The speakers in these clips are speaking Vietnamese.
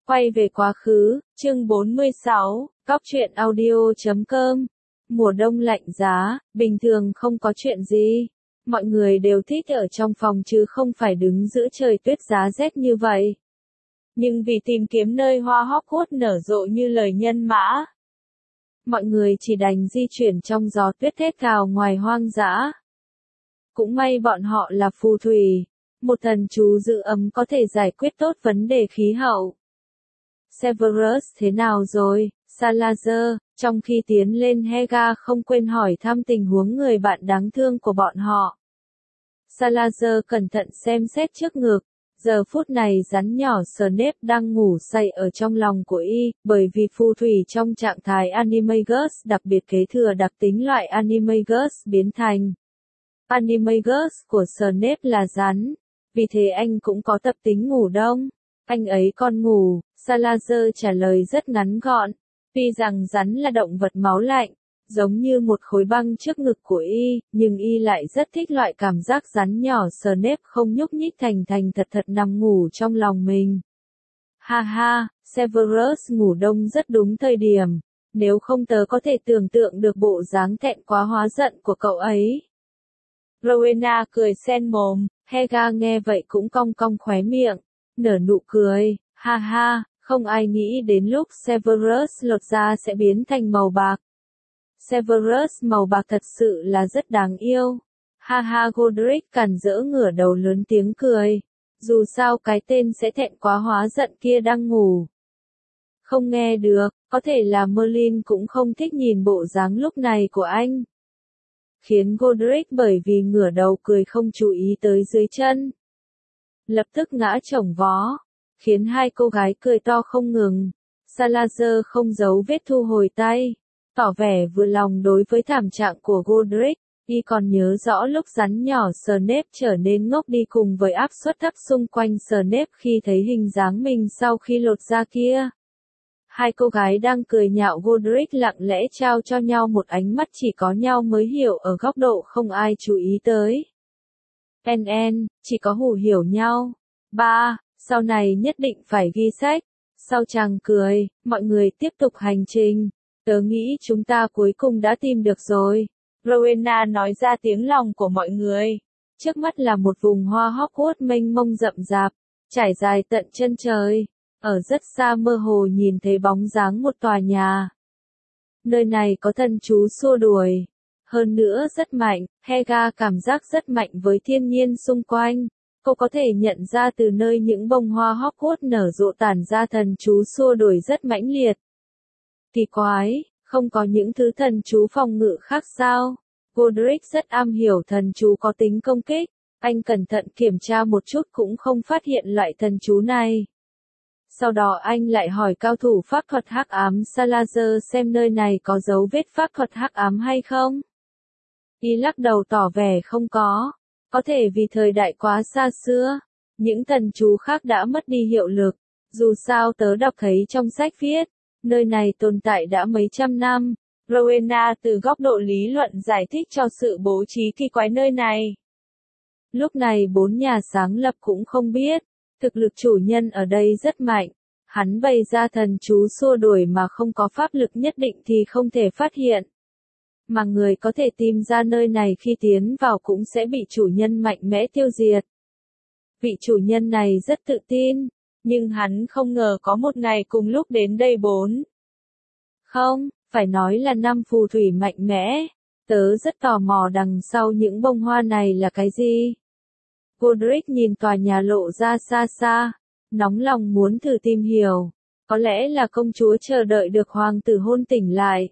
Quay về quá khứ, chương 46, góc truyện audio.com. Mùa đông lạnh giá, bình thường không có chuyện gì. Mọi người đều thích ở trong phòng chứ không phải đứng giữa trời tuyết giá rét như vậy. Nhưng vì tìm kiếm nơi hoa Hogwarts nở rộ như lời nhân mã, mọi người chỉ đành di chuyển trong gió tuyết thét gào ngoài hoang dã. Cũng may bọn họ là phù thủy, một thần chú giữ ấm có thể giải quyết tốt vấn đề khí hậu. Severus thế nào rồi, Salazar, trong khi tiến lên Helga không quên hỏi thăm tình huống người bạn đáng thương của bọn họ. Salazar cẩn thận xem xét trước ngực, giờ phút này rắn nhỏ Snape đang ngủ say ở trong lòng của y, bởi vì phù thủy trong trạng thái Animagus đặc biệt kế thừa đặc tính loại Animagus biến thành. Animagus của Snape là rắn, vì thế anh cũng có tập tính ngủ đông. Anh ấy còn ngủ, Salazar trả lời rất ngắn gọn, tuy rằng rắn là động vật máu lạnh, giống như một khối băng trước ngực của y, nhưng y lại rất thích loại cảm giác rắn nhỏ Snape không nhúc nhích thành thật thật nằm ngủ trong lòng mình. Ha ha, Severus ngủ đông rất đúng thời điểm, nếu không tớ có thể tưởng tượng được bộ dáng thẹn quá hóa giận của cậu ấy. Rowena cười sen mồm, Helga nghe vậy cũng cong cong khóe miệng, nở nụ cười, ha ha, không ai nghĩ đến lúc Severus lột da sẽ biến thành màu bạc. Severus màu bạc thật sự là rất đáng yêu. Ha ha, Godric càn rỡ ngửa đầu lớn tiếng cười. Dù sao cái tên sẽ thẹn quá hóa giận kia đang ngủ. Không nghe được, có thể là Merlin cũng không thích nhìn bộ dáng lúc này của anh. Khiến Godric bởi vì ngửa đầu cười không chú ý tới dưới chân. Lập tức ngã chồng vó, khiến hai cô gái cười to không ngừng. Salazar không giấu vết thu hồi tay, tỏ vẻ vừa lòng đối với thảm trạng của Godric. Y còn nhớ rõ lúc rắn nhỏ Snape trở nên ngốc đi cùng với áp suất thấp xung quanh Snape khi thấy hình dáng mình sau khi lột da kia. Hai cô gái đang cười nhạo Godric lặng lẽ trao cho nhau một ánh mắt chỉ có nhau mới hiểu ở góc độ không ai chú ý tới. Chỉ có hù hiểu nhau. 3. Sau này nhất định phải ghi sách. Sau chàng cười, mọi người tiếp tục hành trình. Tớ nghĩ chúng ta cuối cùng đã tìm được rồi. Rowena nói ra tiếng lòng của mọi người. Trước mắt là một vùng hoa Hogwarts mênh mông rậm rạp, trải dài tận chân trời. Ở rất xa mơ hồ nhìn thấy bóng dáng một tòa nhà. Nơi này có thần chú xua đuổi. Hơn nữa rất mạnh, Helga cảm giác rất mạnh với thiên nhiên xung quanh. Cô có thể nhận ra từ nơi những bông hoa Hogwarts nở rộ tản ra thần chú xua đuổi rất mãnh liệt. Kỳ quái, không có những thứ thần chú phòng ngự khác sao? Godric rất am hiểu thần chú có tính công kích. Anh cẩn thận kiểm tra một chút cũng không phát hiện loại thần chú này. Sau đó anh lại hỏi cao thủ pháp thuật hắc ám Salazar xem nơi này có dấu vết pháp thuật hắc ám hay không. Y lắc đầu tỏ vẻ không có. Có thể vì thời đại quá xa xưa, những thần chú khác đã mất đi hiệu lực. Dù sao tớ đọc thấy trong sách viết, nơi này tồn tại đã mấy trăm năm. Rowena từ góc độ lý luận giải thích cho sự bố trí kỳ quái nơi này. Lúc này 4 nhà sáng lập cũng không biết, thực lực chủ nhân ở đây rất mạnh. Hắn bày ra thần chú xua đuổi mà không có pháp lực nhất định thì không thể phát hiện. Mà người có thể tìm ra nơi này khi tiến vào cũng sẽ bị chủ nhân mạnh mẽ tiêu diệt. Vị chủ nhân này rất tự tin, nhưng hắn không ngờ có một ngày cùng lúc đến đây 4. Không, phải nói là 5 phù thủy mạnh mẽ. Tớ rất tò mò đằng sau những bông hoa này là cái gì. Godric nhìn tòa nhà lộ ra xa xa, nóng lòng muốn thử tìm hiểu. Có lẽ là công chúa chờ đợi được hoàng tử hôn tỉnh lại.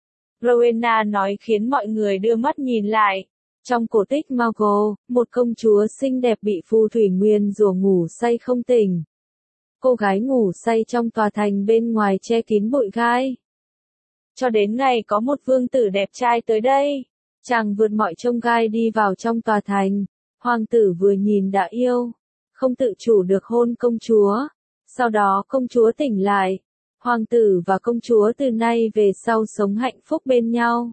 Rowena nói khiến mọi người đưa mắt nhìn lại. Trong cổ tích Muggle, một công chúa xinh đẹp bị phù thủy nguyền rủa ngủ say không tỉnh. Cô gái ngủ say trong tòa thành bên ngoài che kín bụi gai. Cho đến ngày có một vương tử đẹp trai tới đây. Chàng vượt mọi chông gai đi vào trong tòa thành. Hoàng tử vừa nhìn đã yêu. Không tự chủ được hôn công chúa. Sau đó công chúa tỉnh lại. Hoàng tử và công chúa từ nay về sau sống hạnh phúc bên nhau.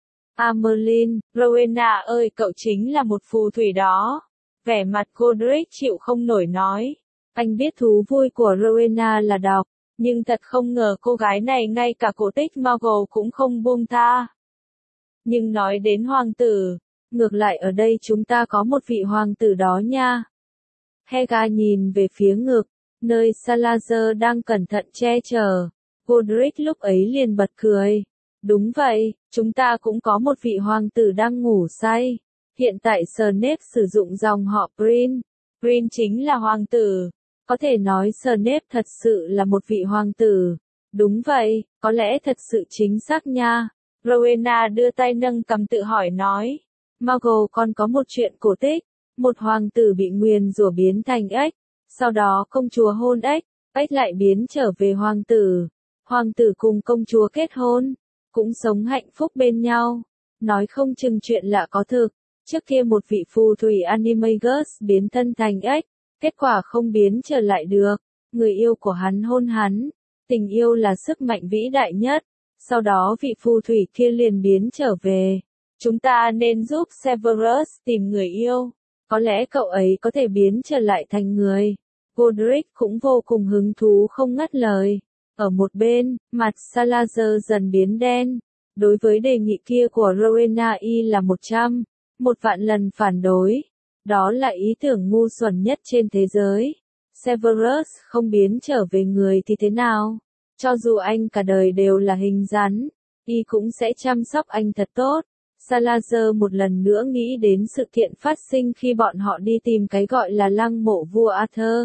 Merlin, Rowena ơi cậu chính là một phù thủy đó. Vẻ mặt Godric chịu không nổi nói. Anh biết thú vui của Rowena là đọc, nhưng thật không ngờ cô gái này ngay cả cổ tích Marvel cũng không buông tha. Nhưng nói đến hoàng tử, ngược lại ở đây chúng ta có một vị hoàng tử đó nha. Helga nhìn về phía ngực, nơi Salazar đang cẩn thận che chở. Godric lúc ấy liền bật cười. Đúng vậy, chúng ta cũng có một vị hoàng tử đang ngủ say. Hiện tại Snape sử dụng dòng họ Prin. Prin chính là hoàng tử. Có thể nói Snape thật sự là một vị hoàng tử. Đúng vậy, có lẽ thật sự chính xác nha. Rowena đưa tay nâng cầm tự hỏi nói. Margot còn có một chuyện cổ tích. Một hoàng tử bị nguyền rủa biến thành ếch. Sau đó công chúa hôn ếch. Ếch lại biến trở về hoàng tử. Hoàng tử cùng công chúa kết hôn. Cũng sống hạnh phúc bên nhau. Nói không chừng chuyện lạ có thực. Trước kia một vị phù thủy Animagus biến thân thành ếch. Kết quả không biến trở lại được. Người yêu của hắn hôn hắn. Tình yêu là sức mạnh vĩ đại nhất. Sau đó vị phù thủy kia liền biến trở về. Chúng ta nên giúp Severus tìm người yêu. Có lẽ cậu ấy có thể biến trở lại thành người. Godric cũng vô cùng hứng thú không ngắt lời. Ở một bên, mặt Salazar dần biến đen. Đối với đề nghị kia của Rowena y là 100.000 lần phản đối. Đó là ý tưởng ngu xuẩn nhất trên thế giới. Severus không biến trở về người thì thế nào? Cho dù anh cả đời đều là hình rắn, y cũng sẽ chăm sóc anh thật tốt. Salazar một lần nữa nghĩ đến sự kiện phát sinh khi bọn họ đi tìm cái gọi là lăng mộ vua Arthur.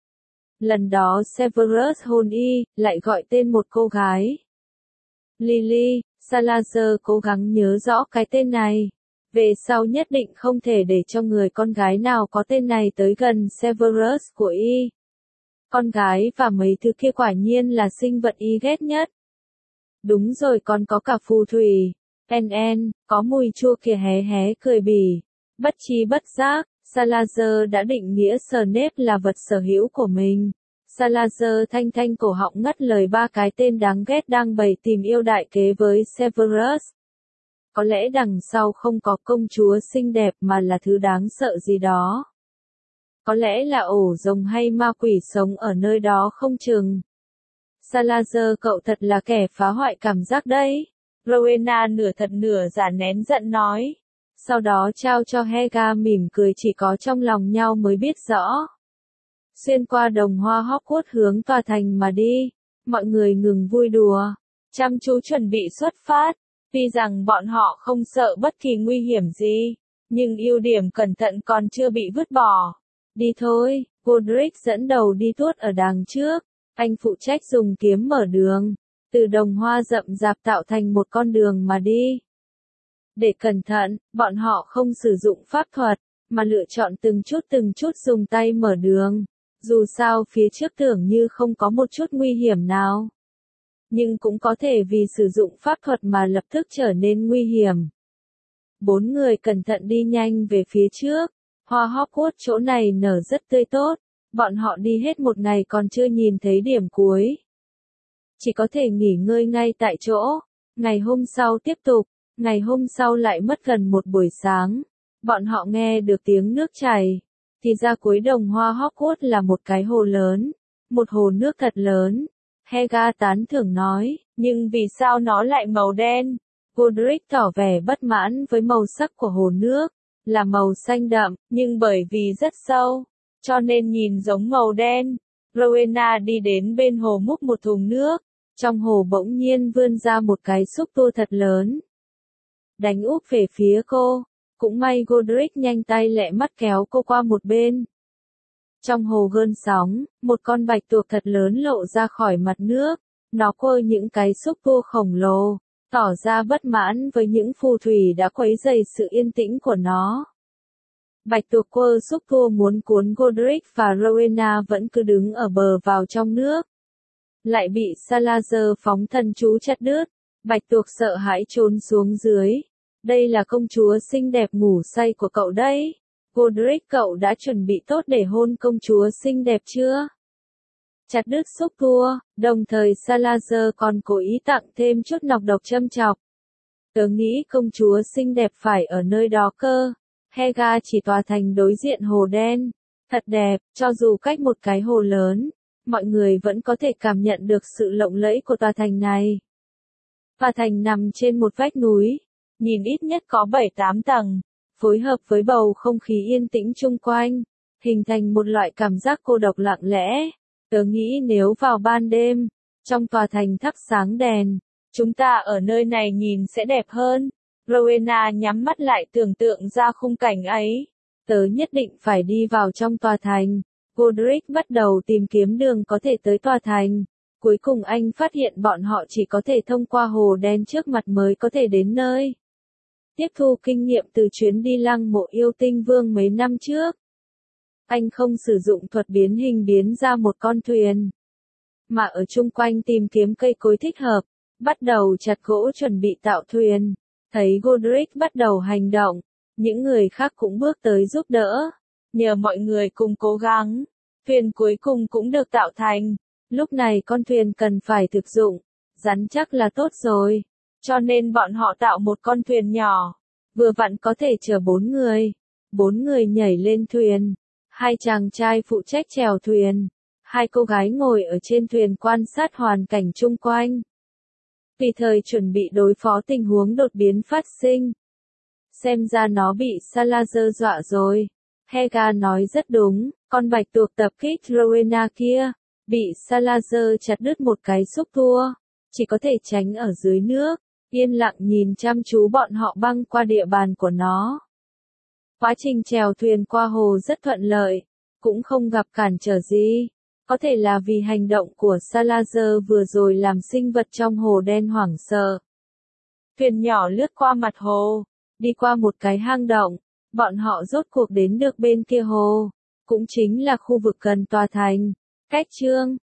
Lần đó Severus hôn y, lại gọi tên một cô gái. Lily. Salazar cố gắng nhớ rõ cái tên này. Về sau nhất định không thể để cho người con gái nào có tên này tới gần Severus của y. Con gái và mấy thứ kia quả nhiên là sinh vật y ghét nhất. Đúng rồi, còn có cả phù thủy. Có mùi chua kìa, hé hé cười bỉ. Bất chi bất giác, Salazar đã định nghĩa Snape là vật sở hữu của mình. Salazar thanh thanh cổ họng ngắt lời ba cái tên đáng ghét đang bày tìm yêu đại kế với Severus. Có lẽ đằng sau không có công chúa xinh đẹp mà là thứ đáng sợ gì đó. Có lẽ là ổ rồng hay ma quỷ sống ở nơi đó không chừng. Salazar, cậu thật là kẻ phá hoại cảm giác đấy. Rowena nửa thật nửa giả nén giận nói. Sau đó trao cho Helga mỉm cười, chỉ có trong lòng nhau mới biết rõ. Xuyên qua đồng hoa Hogwarts hướng tòa thành mà đi. Mọi người ngừng vui đùa. Chăm chú chuẩn bị xuất phát. Tuy rằng bọn họ không sợ bất kỳ nguy hiểm gì. Nhưng ưu điểm cẩn thận còn chưa bị vứt bỏ. Đi thôi, Godric dẫn đầu đi tuốt ở đằng trước. Anh phụ trách dùng kiếm mở đường. Từ đồng hoa rậm rạp tạo thành một con đường mà đi. Để cẩn thận, bọn họ không sử dụng pháp thuật, mà lựa chọn từng chút dùng tay mở đường. Dù sao phía trước tưởng như không có một chút nguy hiểm nào. Nhưng cũng có thể vì sử dụng pháp thuật mà lập tức trở nên nguy hiểm. 4 người cẩn thận đi nhanh về phía trước. Hoa Hogwarts chỗ này nở rất tươi tốt. Bọn họ đi hết một ngày còn chưa nhìn thấy điểm cuối. Chỉ có thể nghỉ ngơi ngay tại chỗ. Ngày hôm sau tiếp tục. Ngày hôm sau lại mất gần một buổi sáng. Bọn họ nghe được tiếng nước chảy. Thì ra cuối đồng hoa Hogwarts là một cái hồ lớn. Một hồ nước thật lớn. Helga tán thưởng nói, nhưng vì sao nó lại màu đen? Godric tỏ vẻ bất mãn với màu sắc của hồ nước. Là màu xanh đậm, nhưng bởi vì rất sâu, cho nên nhìn giống màu đen. Rowena đi đến bên hồ múc một thùng nước. Trong hồ bỗng nhiên vươn ra một cái xúc tua thật lớn. Đánh úp về phía cô. Cũng may Godric nhanh tay lẹ mắt kéo cô qua một bên. Trong hồ gợn sóng, một con bạch tuộc thật lớn lộ ra khỏi mặt nước. Nó quơ những cái xúc tua khổng lồ, tỏ ra bất mãn với những phù thủy đã quấy rầy sự yên tĩnh của nó. Bạch tuộc quơ xúc tua muốn cuốn Godric và Rowena vẫn cứ đứng ở bờ vào trong nước. Lại bị Salazar phóng thần chú chặt đứt. Bạch tuộc sợ hãi trốn xuống dưới. Đây là công chúa xinh đẹp ngủ say của cậu đấy. Godric, cậu đã chuẩn bị tốt để hôn công chúa xinh đẹp chưa? Chặt đứt xúc tua, đồng thời Salazar còn cố ý tặng thêm chút nọc độc châm chọc. Tớ nghĩ công chúa xinh đẹp phải ở nơi đó cơ. Helga chỉ tòa thành đối diện hồ đen. Thật đẹp, cho dù cách một cái hồ lớn, mọi người vẫn có thể cảm nhận được sự lộng lẫy của tòa thành này. Tòa thành nằm trên một vách núi, nhìn ít nhất có 7-8 tầng, phối hợp với bầu không khí yên tĩnh chung quanh, hình thành một loại cảm giác cô độc lặng lẽ. Tớ nghĩ nếu vào ban đêm, trong tòa thành thắp sáng đèn, chúng ta ở nơi này nhìn sẽ đẹp hơn. Rowena nhắm mắt lại tưởng tượng ra khung cảnh ấy. Tớ nhất định phải đi vào trong tòa thành. Godric bắt đầu tìm kiếm đường có thể tới tòa thành. Cuối cùng anh phát hiện bọn họ chỉ có thể thông qua hồ đen trước mặt mới có thể đến nơi. Tiếp thu kinh nghiệm từ chuyến đi lăng mộ yêu tinh vương mấy năm trước. Anh không sử dụng thuật biến hình biến ra một con thuyền, mà ở chung quanh tìm kiếm cây cối thích hợp, bắt đầu chặt gỗ chuẩn bị tạo thuyền. Thấy Godric bắt đầu hành động, những người khác cũng bước tới giúp đỡ. Nhờ mọi người cùng cố gắng, thuyền cuối cùng cũng được tạo thành. Lúc này con thuyền cần phải thực dụng, rắn chắc là tốt rồi. Cho nên bọn họ tạo một con thuyền nhỏ, vừa vặn có thể chở 4 người. 4 người nhảy lên thuyền, 2 chàng trai phụ trách chèo thuyền, 2 cô gái ngồi ở trên thuyền quan sát hoàn cảnh chung quanh. Tùy thời chuẩn bị đối phó tình huống đột biến phát sinh. Xem ra nó bị Salazar dọa rồi. Helga nói rất đúng, con bạch tuộc tập kích Rowena kia, bị Salazar chặt đứt một cái xúc tua, chỉ có thể tránh ở dưới nước, yên lặng nhìn chăm chú bọn họ băng qua địa bàn của nó. Quá trình chèo thuyền qua hồ rất thuận lợi, cũng không gặp cản trở gì. Có thể là vì hành động của Salazar vừa rồi làm sinh vật trong hồ đen hoảng sợ. Thuyền nhỏ lướt qua mặt hồ, đi qua một cái hang động, bọn họ rốt cuộc đến được bên kia hồ, cũng chính là khu vực gần tòa thành. Cách chương